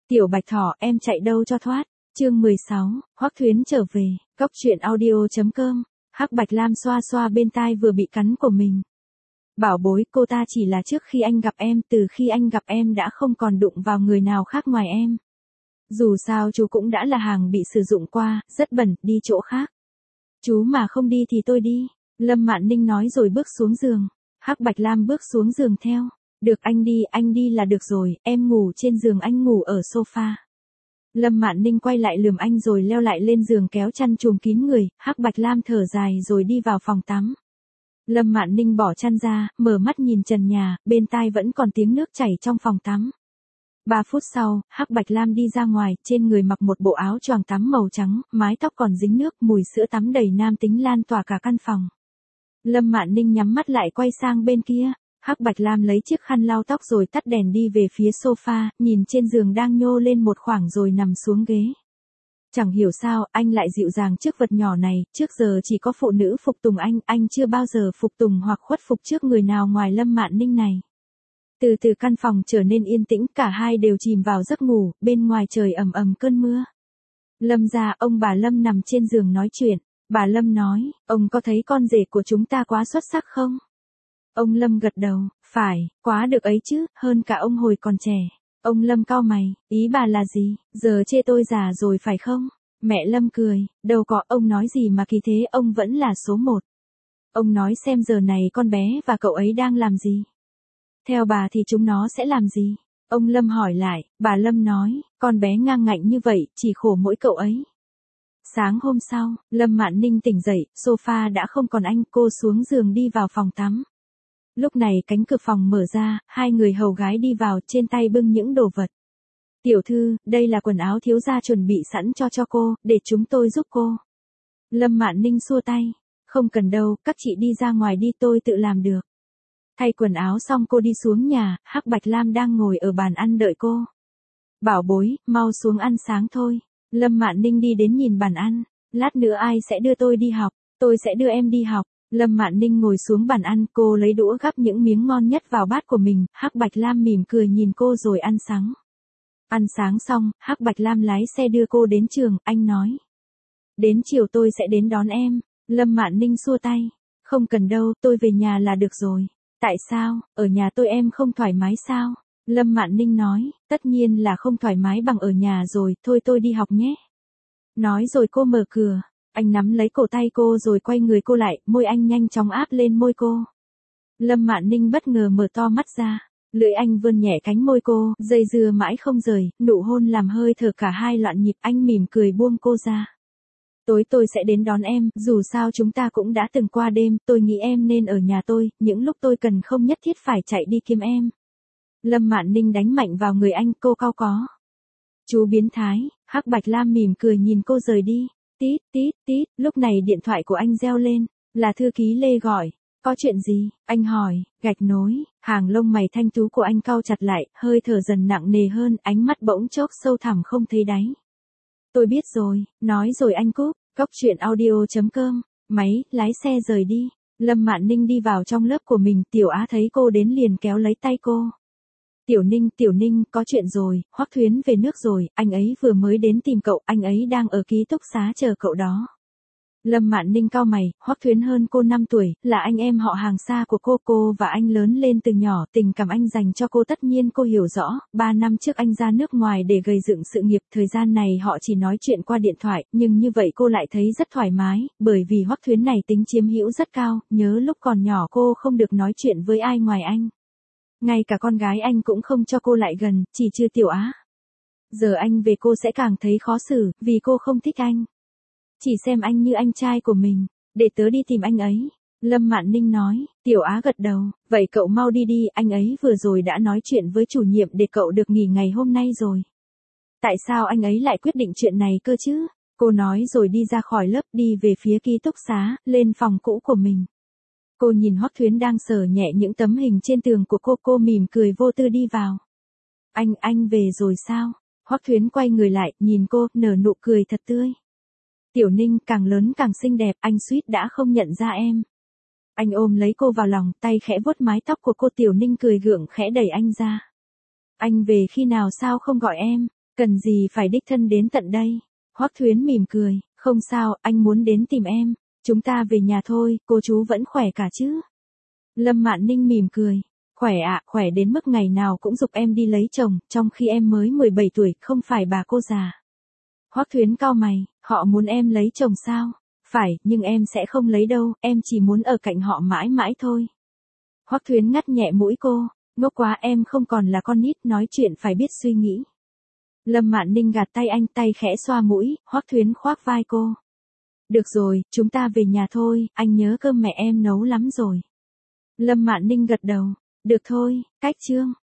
Tiểu Bạch Thỏ, em chạy đâu cho thoát. Chương 16, Hoắc Thuyến trở về. Cóc truyện audio.com. Hắc Bạch Lam xoa xoa bên tai vừa bị cắn của mình. Bảo bối, cô ta chỉ là trước khi anh gặp em, từ khi anh gặp em đã không còn đụng vào người nào khác ngoài em. Dù sao chú cũng đã là hàng bị sử dụng qua, rất bẩn, đi chỗ khác. Chú mà không đi thì tôi đi. Lâm Mạn Ninh nói rồi bước xuống giường. Hắc Bạch Lam bước xuống giường theo. Được anh đi là được rồi, em ngủ trên giường anh ngủ ở sofa. Lâm Mạn Ninh quay lại lườm anh rồi leo lại lên giường kéo chăn trùm kín người, Hắc Bạch Lam thở dài rồi đi vào phòng tắm. Lâm Mạn Ninh bỏ chăn ra, mở mắt nhìn trần nhà, bên tai vẫn còn tiếng nước chảy trong phòng tắm. 3 phút sau, Hắc Bạch Lam đi ra ngoài, trên người mặc một bộ áo choàng tắm màu trắng, mái tóc còn dính nước, mùi sữa tắm đầy nam tính lan tỏa cả căn phòng. Lâm Mạn Ninh nhắm mắt lại quay sang bên kia. Hắc Bạch Lam lấy chiếc khăn lau tóc rồi tắt đèn đi về phía sofa, nhìn trên giường đang nhô lên một khoảng rồi nằm xuống ghế. Chẳng hiểu sao, anh lại dịu dàng trước vật nhỏ này, trước giờ chỉ có phụ nữ phục tùng anh chưa bao giờ phục tùng hoặc khuất phục trước người nào ngoài Lâm Mạn Ninh này. Từ từ căn phòng trở nên yên tĩnh, cả hai đều chìm vào giấc ngủ, bên ngoài trời ầm ầm cơn mưa. Lâm gia, ông bà Lâm nằm trên giường nói chuyện, bà Lâm nói, ông có thấy con rể của chúng ta quá xuất sắc không? Ông Lâm gật đầu, phải, quá được ấy chứ, hơn cả ông hồi còn trẻ. Ông Lâm cau mày, ý bà là gì, giờ chê tôi già rồi phải không? Mẹ Lâm cười, đâu có, ông nói gì mà kỳ thế, ông vẫn là số 1. Ông nói xem giờ này con bé và cậu ấy đang làm gì? Theo bà thì chúng nó sẽ làm gì? Ông Lâm hỏi lại, bà Lâm nói, con bé ngang ngạnh như vậy, chỉ khổ mỗi cậu ấy. Sáng hôm sau, Lâm Mạn Ninh tỉnh dậy, sofa đã không còn anh, cô xuống giường đi vào phòng tắm. Lúc này cánh cửa phòng mở ra, hai người hầu gái đi vào, trên tay bưng những đồ vật. Tiểu thư, đây là quần áo thiếu gia chuẩn bị sẵn cho cô, để chúng tôi giúp cô. Lâm Mạn Ninh xua tay, không cần đâu, các chị đi ra ngoài đi, tôi tự làm được. Thay quần áo xong cô đi xuống nhà, Hắc Bạch Lam đang ngồi ở bàn ăn đợi cô. Bảo bối, mau xuống ăn sáng thôi. Lâm Mạn Ninh đi đến nhìn bàn ăn, lát nữa ai sẽ đưa tôi đi học, tôi sẽ đưa em đi học. Lâm Mạn Ninh ngồi xuống bàn ăn, cô lấy đũa gắp những miếng ngon nhất vào bát của mình, Hắc Bạch Lam mỉm cười nhìn cô rồi ăn sáng. Ăn sáng xong, Hắc Bạch Lam lái xe đưa cô đến trường, anh nói. Đến chiều tôi sẽ đến đón em. Lâm Mạn Ninh xua tay. Không cần đâu, tôi về nhà là được rồi. Tại sao, ở nhà tôi em không thoải mái sao? Lâm Mạn Ninh nói, tất nhiên là không thoải mái bằng ở nhà rồi, thôi tôi đi học nhé. Nói rồi cô mở cửa. Anh nắm lấy cổ tay cô rồi quay người cô lại, môi anh nhanh chóng áp lên môi cô. Lâm Mạn Ninh bất ngờ mở to mắt ra, lưỡi anh vươn nhẹ cánh môi cô, dây dưa mãi không rời, nụ hôn làm hơi thở cả hai loạn nhịp, anh mỉm cười buông cô ra. Tối tôi sẽ đến đón em, dù sao chúng ta cũng đã từng qua đêm, tôi nghĩ em nên ở nhà tôi, những lúc tôi cần không nhất thiết phải chạy đi kiếm em. Lâm Mạn Ninh đánh mạnh vào người anh, cô cau có. Chú biến thái, Hắc Bạch Lam mỉm cười nhìn cô rời đi. Tít, tít, tít, lúc này điện thoại của anh reo lên, là thư ký Lê gọi. Có chuyện gì? Anh hỏi, gạch nối, hàng lông mày thanh tú của anh cau chặt lại, hơi thở dần nặng nề hơn, ánh mắt bỗng chốc sâu thẳm không thấy đáy. Tôi biết rồi, nói rồi anh cúp, cóc truyện audio.com, máy, lái xe rời đi. Lâm Mạn Ninh đi vào trong lớp của mình, Tiểu Á thấy cô đến liền kéo lấy tay cô. Tiểu Ninh, có chuyện rồi, Hoắc Thuyến về nước rồi, anh ấy vừa mới đến tìm cậu, anh ấy đang ở ký túc xá chờ cậu đó. Lâm Mạn Ninh cau mày, Hoắc Thuyến hơn cô 5 tuổi, là anh em họ hàng xa của cô và anh lớn lên từ nhỏ, tình cảm anh dành cho cô tất nhiên cô hiểu rõ, 3 năm trước anh ra nước ngoài để gây dựng sự nghiệp, thời gian này họ chỉ nói chuyện qua điện thoại, nhưng như vậy cô lại thấy rất thoải mái, bởi vì Hoắc Thuyến này tính chiếm hữu rất cao, nhớ lúc còn nhỏ cô không được nói chuyện với ai ngoài anh. Ngay cả con gái anh cũng không cho cô lại gần, chỉ trừ Tiểu Á. Giờ anh về cô sẽ càng thấy khó xử, vì cô không thích anh. Chỉ xem anh như anh trai của mình, để tớ đi tìm anh ấy. Lâm Mạn Ninh nói, Tiểu Á gật đầu, vậy cậu mau đi đi, anh ấy vừa rồi đã nói chuyện với chủ nhiệm để cậu được nghỉ ngày hôm nay rồi. Tại sao anh ấy lại quyết định chuyện này cơ chứ? Cô nói rồi đi ra khỏi lớp, đi về phía ký túc xá, lên phòng cũ của mình. Cô nhìn Hoắc Thuyến đang sờ nhẹ những tấm hình trên tường của cô mỉm cười vô tư đi vào. Anh về rồi sao? Hoắc Thuyến quay người lại, nhìn cô, nở nụ cười thật tươi. Tiểu Ninh, càng lớn càng xinh đẹp, anh suýt đã không nhận ra em. Anh ôm lấy cô vào lòng, tay khẽ vuốt mái tóc của cô. Tiểu Ninh cười gượng khẽ đẩy anh ra. Anh về khi nào sao không gọi em? Cần gì phải đích thân đến tận đây? Hoắc Thuyến mỉm cười, không sao, anh muốn đến tìm em. Chúng ta về nhà thôi, cô chú vẫn khỏe cả chứ? Lâm Mạn Ninh mỉm cười. Khỏe ạ, khỏe đến mức ngày nào cũng giục em đi lấy chồng, trong khi em mới 17 tuổi, không phải bà cô già. Hoắc Thuyến cau mày, họ muốn em lấy chồng sao? Phải, nhưng em sẽ không lấy đâu, em chỉ muốn ở cạnh họ mãi mãi thôi. Hoắc Thuyến ngắt nhẹ mũi cô, ngốc quá, em không còn là con nít, nói chuyện phải biết suy nghĩ. Lâm Mạn Ninh gạt tay anh, tay khẽ xoa mũi, Hoắc Thuyến khoác vai cô. Được rồi, chúng ta về nhà thôi, anh nhớ cơm mẹ em nấu lắm rồi. Lâm Mạn Ninh gật đầu, được thôi, cách chương.